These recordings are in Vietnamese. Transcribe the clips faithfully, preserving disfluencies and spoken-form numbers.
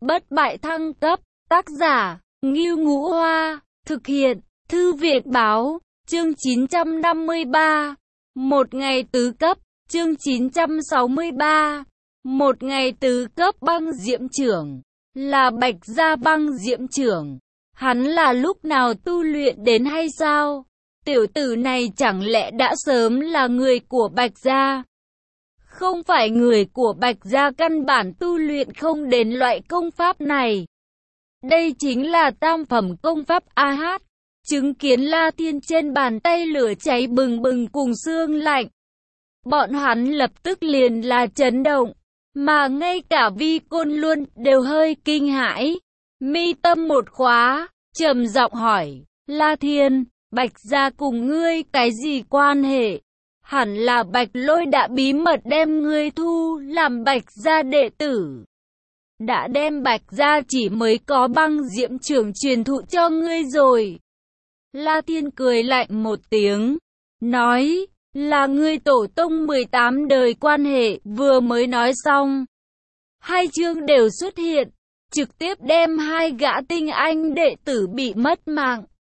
Bất bại thăng cấp, tác giả, Ngưu Ngũ Hoa, thực hiện, Thư viện Báo, chương chín trăm năm mươi ba. Một ngày tứ cấp, chương chín trăm sáu mươi ba. Một ngày tứ cấp băng diễm trưởng, là Bạch Gia băng diễm trưởng. Hắn là lúc nào tu luyện đến hay sao? Tiểu tử này chẳng lẽ đã sớm là người của Bạch Gia? Không phải người của Bạch Gia căn bản tu luyện không đến loại công pháp này. Đây chính là tam phẩm công pháp a hát. Chứng kiến La Thiên trên bàn tay lửa cháy bừng bừng cùng xương lạnh, bọn hắn lập tức liền là chấn động, mà ngay cả Vi Côn Luân đều hơi kinh hãi. Mi tâm một khóa, trầm giọng hỏi, La Thiên, Bạch Gia cùng ngươi cái gì quan hệ? Hẳn là Bạch Lôi đã bí mật đem ngươi thu làm Bạch Gia đệ tử, đã đem Bạch Gia chỉ mới có băng diễm trưởng truyền thụ cho ngươi rồi. La Thiên cười lạnh một tiếng, nói, là ngươi tổ tông mười tám đời quan hệ. Vừa mới nói xong, hai chương đều xuất hiện, trực tiếp đem hai gã tinh anh đệ tử bị mất mạng.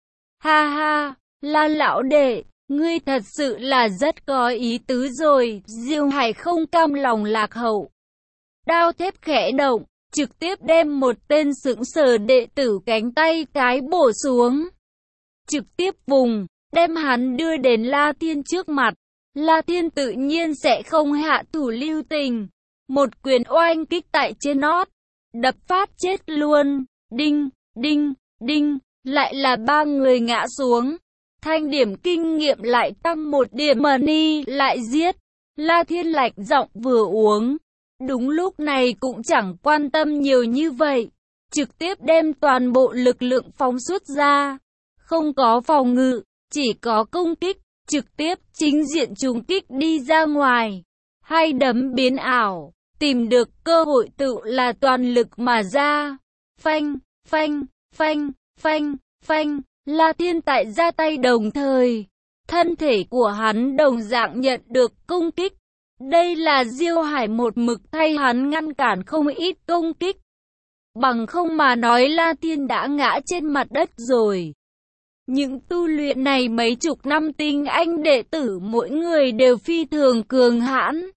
Ha ha, La lão đệ, ngươi thật sự là rất có ý tứ rồi. Diêu Hải không cam lòng lạc hậu, đao thép khẽ động, trực tiếp đem một tên sững sờ đệ tử cánh tay trái bổ xuống, trực tiếp vùng, đem hắn đưa đến La Thiên trước mặt. La Thiên tự nhiên sẽ không hạ thủ lưu tình, một quyền oanh kích tại trên nót, đập phát chết luôn. Đinh, đinh, đinh, lại là ba người ngã xuống. Thanh điểm kinh nghiệm lại tăng một điểm, money lại giết. La Thiên lạnh giọng vừa uống, đúng lúc này cũng chẳng quan tâm nhiều như vậy, trực tiếp đem toàn bộ lực lượng phóng xuất ra, không có phòng ngự, chỉ có công kích, trực tiếp chính diện trùng kích đi ra ngoài. Hai đấm biến ảo, tìm được cơ hội tự là toàn lực mà ra. Phanh, phanh, phanh, phanh, phanh. La Thiên tại ra tay đồng thời, thân thể của hắn đồng dạng nhận được công kích. Đây là Diêu Hải một mực thay hắn ngăn cản không ít công kích, bằng không mà nói La Thiên đã ngã trên mặt đất rồi. Những tu luyện này mấy chục năm tinh anh đệ tử mỗi người đều phi thường cường hãn.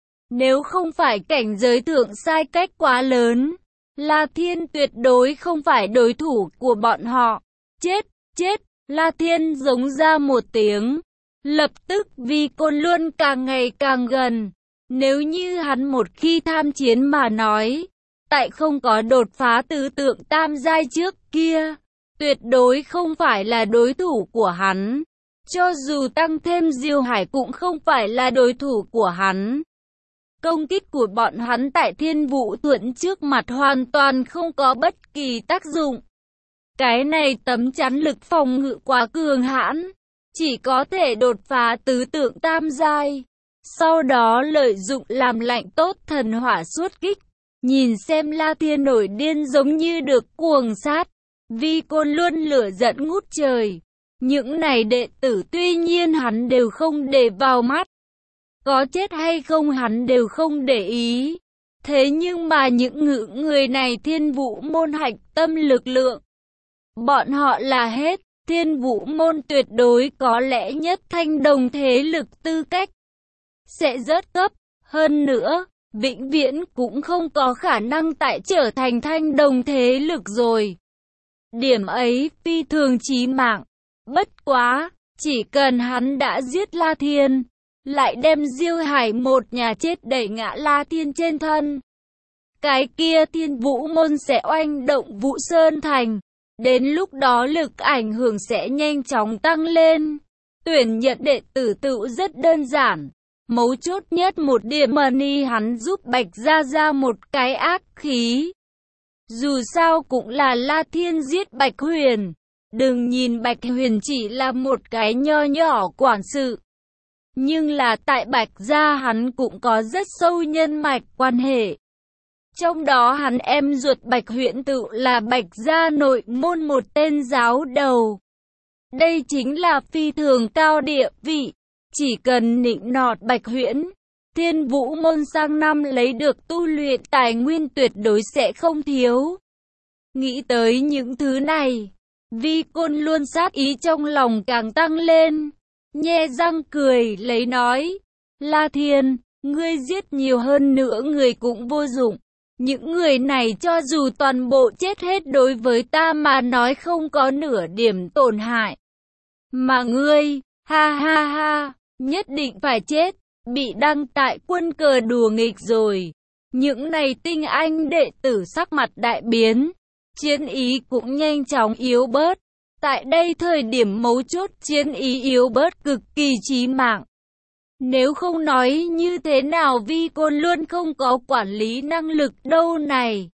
Nếu không phải cảnh giới thượng sai cách quá lớn, La Thiên tuyệt đối không phải đối thủ của bọn họ. Chết, chết, La Thiên giống ra một tiếng. Lập tức Vi Côn Luân càng ngày càng gần. Nếu như hắn một khi tham chiến mà nói, tại không có đột phá tứ tượng tam giai trước kia, tuyệt đối không phải là đối thủ của hắn. Cho dù tăng thêm Diêu Hải cũng không phải là đối thủ của hắn. Công kích của bọn hắn tại Thiên Vũ Thuẫn trước mặt hoàn toàn không có bất kỳ tác dụng. Cái này tấm chắn lực phòng ngự quá cường hãn, chỉ có thể đột phá tứ tượng tam giai, sau đó lợi dụng làm lạnh tốt thần hỏa xuất kích. Nhìn xem La Thiên nổi điên giống như được cuồng sát, Vi Côn luôn lửa giận ngút trời. Những này đệ tử tuy nhiên hắn đều không để vào mắt, có chết hay không hắn đều không để ý. Thế nhưng mà những ngự người này Thiên Vũ môn hạch tâm lực lượng, bọn họ là hết. Thiên Vũ môn tuyệt đối có lẽ nhất thanh đồng thế lực tư cách sẽ rớt cấp, hơn nữa vĩnh viễn cũng không có khả năng tại trở thành thanh đồng thế lực rồi. Điểm ấy phi thường chí mạng. Bất quá, chỉ cần hắn đã giết La Thiên, lại đem Diêu Hải một nhà chết đẩy ngã La Thiên trên thân, cái kia Thiên Vũ môn sẽ oanh động Vũ Sơn thành. Đến lúc đó lực ảnh hưởng sẽ nhanh chóng tăng lên. Tuyển nhận đệ tử tự rất đơn giản. Mấu chốt nhất một điểm money hắn giúp Bạch Gia ra một cái ác khí. Dù sao cũng là La Thiên giết Bạch Huyền. Đừng nhìn Bạch Huyền chỉ là một cái nho nhỏ quản sự, nhưng là tại Bạch Gia hắn cũng có rất sâu nhân mạch quan hệ. Trong đó hắn em ruột Bạch Huyễn tự là Bạch Gia nội môn một tên giáo đầu. Đây chính là phi thường cao địa vị. Chỉ cần nịnh nọt Bạch Huyễn, Thiên Vũ Môn sang năm lấy được tu luyện tài nguyên tuyệt đối sẽ không thiếu. Nghĩ tới những thứ này, Vi Côn Luân sát ý trong lòng càng tăng lên, nhe răng cười lấy nói, La Thiên, ngươi giết nhiều hơn nữa người cũng vô dụng. Những người này cho dù toàn bộ chết hết đối với ta mà nói không có nửa điểm tổn hại. Mà ngươi, ha ha ha, nhất định phải chết, bị đăng tại quân cờ đùa nghịch rồi. Những này tinh anh đệ tử sắc mặt đại biến, chiến ý cũng nhanh chóng yếu bớt. Tại đây thời điểm mấu chốt chiến ý yếu bớt cực kỳ chí mạng. Nếu không nói như thế nào Vi Côn Luân không có quản lý năng lực đâu này.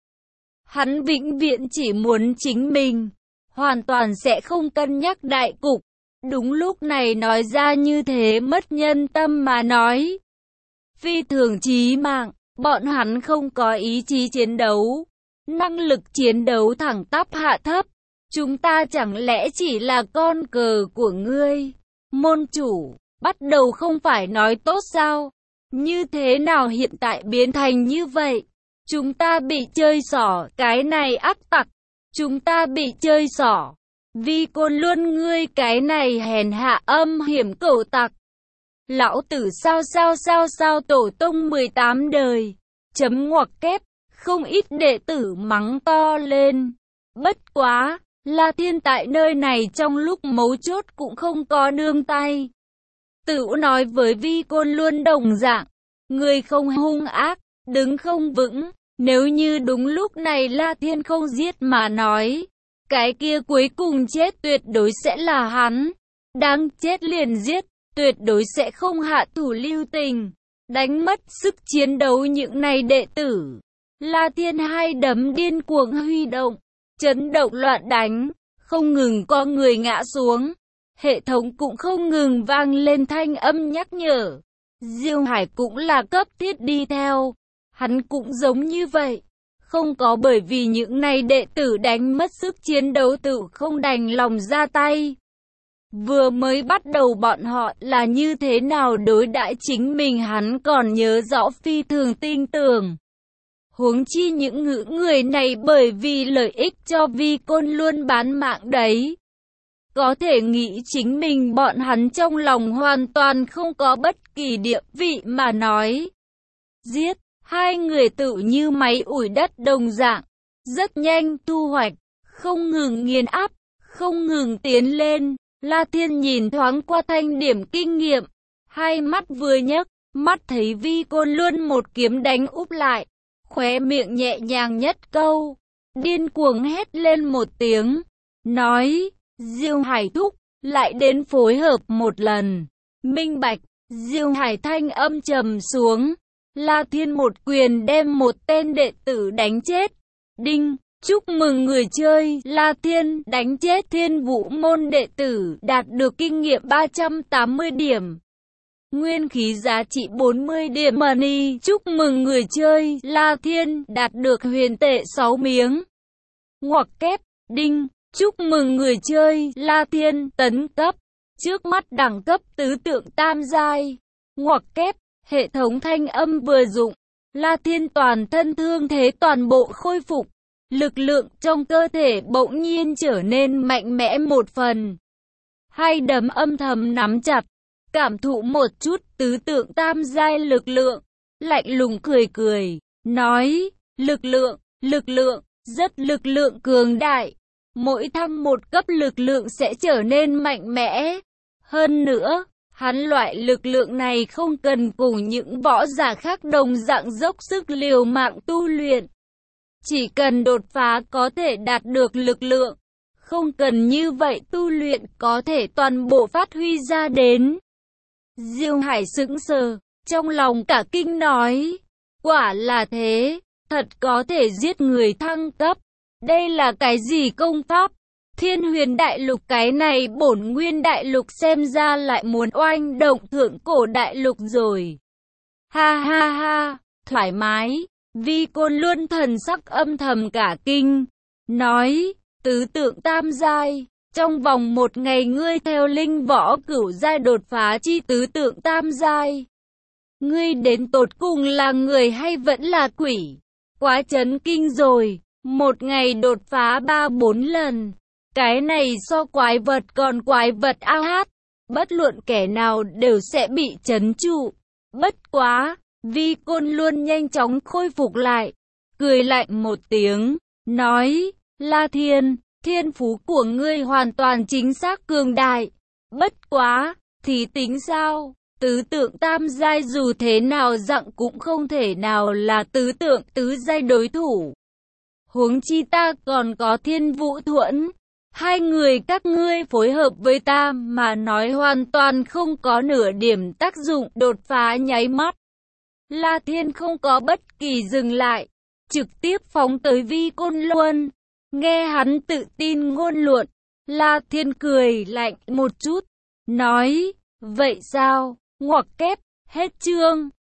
Hắn vĩnh viễn chỉ muốn chính mình, hoàn toàn sẽ không cân nhắc đại cục. Đúng lúc này nói ra như thế mất nhân tâm mà nói. Phi thường chí mạng, bọn hắn không có ý chí chiến đấu. Năng lực chiến đấu thẳng tắp hạ thấp. Chúng ta chẳng lẽ chỉ là con cờ của ngươi, môn chủ, bắt đầu không phải nói tốt sao? Như thế nào hiện tại biến thành như vậy? Chúng ta bị chơi xỏ, cái này ác tặc. Chúng ta bị chơi xỏ. Vi Côn Luân ngươi cái này hèn hạ âm hiểm cẩu tặc. Lão tử sao sao sao sao tổ tông mười tám đời. Chấm ngoặc kép, không ít đệ tử mắng to lên. Bất quá, La Thiên tại nơi này trong lúc mấu chốt cũng không có nương tay. Tự nói với Vi Côn Luân đồng dạng, người không hung ác, đứng không vững. Nếu như đúng lúc này La Thiên không giết mà nói, cái kia cuối cùng chết tuyệt đối sẽ là hắn. Đáng chết liền giết, tuyệt đối sẽ không hạ thủ lưu tình, đánh mất sức chiến đấu những này đệ tử. La Thiên hai đấm điên cuồng huy động, chấn động loạn đánh, không ngừng có người ngã xuống. Hệ thống cũng không ngừng vang lên thanh âm nhắc nhở. Diêu Hải cũng là cấp thiết đi theo. Hắn cũng giống như vậy. Không có bởi vì những này đệ tử đánh mất sức chiến đấu tự không đành lòng ra tay. Vừa mới bắt đầu bọn họ là như thế nào đối đãi chính mình hắn còn nhớ rõ phi thường tin tưởng. Huống chi những ngữ người này bởi vì lợi ích cho Vi Côn luôn bán mạng đấy. Có thể nghĩ chính mình bọn hắn trong lòng hoàn toàn không có bất kỳ địa vị mà nói. Giết, hai người tự như máy ủi đất đồng dạng, rất nhanh thu hoạch, không ngừng nghiền áp, không ngừng tiến lên. La Thiên nhìn thoáng qua thanh điểm kinh nghiệm, hai mắt vừa nhấc, mắt thấy Vi Côn luôn một kiếm đánh úp lại, khóe miệng nhẹ nhàng nhất câu, điên cuồng hét lên một tiếng, nói, Diêu Hải thúc, lại đến phối hợp một lần, minh bạch. Diêu Hải thanh âm trầm xuống, La Thiên một quyền đem một tên đệ tử đánh chết, đinh. Chúc mừng người chơi, La Thiên đánh chết Thiên Vũ Môn đệ tử, đạt được kinh nghiệm ba trăm tám mươi điểm. Nguyên khí giá trị bốn mươi điểm money. Chúc mừng người chơi, La Thiên đạt được huyền tệ sáu miếng. Ngoặc kép, đinh. Chúc mừng người chơi, La Thiên tấn cấp. Trước mắt đẳng cấp tứ tượng tam giai. Ngoặc kép, hệ thống thanh âm vừa dụng. La Thiên toàn thân thương thế toàn bộ khôi phục. Lực lượng trong cơ thể bỗng nhiên trở nên mạnh mẽ một phần. Hai đấm âm thầm nắm chặt, cảm thụ một chút tứ tượng tam giai lực lượng, lạnh lùng cười cười, nói, lực lượng, lực lượng, rất lực lượng cường đại. Mỗi thăng một cấp lực lượng sẽ trở nên mạnh mẽ. Hơn nữa, hắn loại lực lượng này không cần cùng những võ giả khác đồng dạng dốc sức liều mạng tu luyện. Chỉ cần đột phá có thể đạt được lực lượng, không cần như vậy tu luyện có thể toàn bộ phát huy ra đến. Diêu Hải sững sờ, trong lòng cả kinh nói, quả là thế, thật có thể giết người thăng cấp. Đây là cái gì công pháp? Thiên Huyền Đại Lục cái này bổn nguyên đại lục xem ra lại muốn oanh động thượng cổ đại lục rồi. Ha ha ha, thoải mái. Vi Côn luôn thần sắc âm thầm cả kinh, nói, tứ tượng tam giai, trong vòng một ngày ngươi theo linh võ cửu giai đột phá chi tứ tượng tam giai. Ngươi đến tột cùng là người hay vẫn là quỷ? Quá chấn kinh rồi, một ngày đột phá ba bốn lần. Cái này so quái vật còn quái vật a hát. Bất luận kẻ nào đều sẽ bị trấn trụ. Bất quá, Vi Côn luôn nhanh chóng khôi phục lại. Cười lạnh một tiếng, nói, La Thiên, thiên phú của ngươi hoàn toàn chính xác cường đại. Bất quá, thì tính sao? Tứ tượng tam giai dù thế nào dặn cũng không thể nào là tứ tượng tứ giai đối thủ. Huống chi ta còn có Thiên Vũ Thuẫn. Hai người các ngươi phối hợp với ta mà nói hoàn toàn không có nửa điểm tác dụng đột phá nháy mắt. La Thiên không có bất kỳ dừng lại, trực tiếp phóng tới Vi Côn luôn. Nghe hắn tự tin ngôn luận, La Thiên cười lạnh một chút, nói, vậy sao, ngoặc kép, hết chương.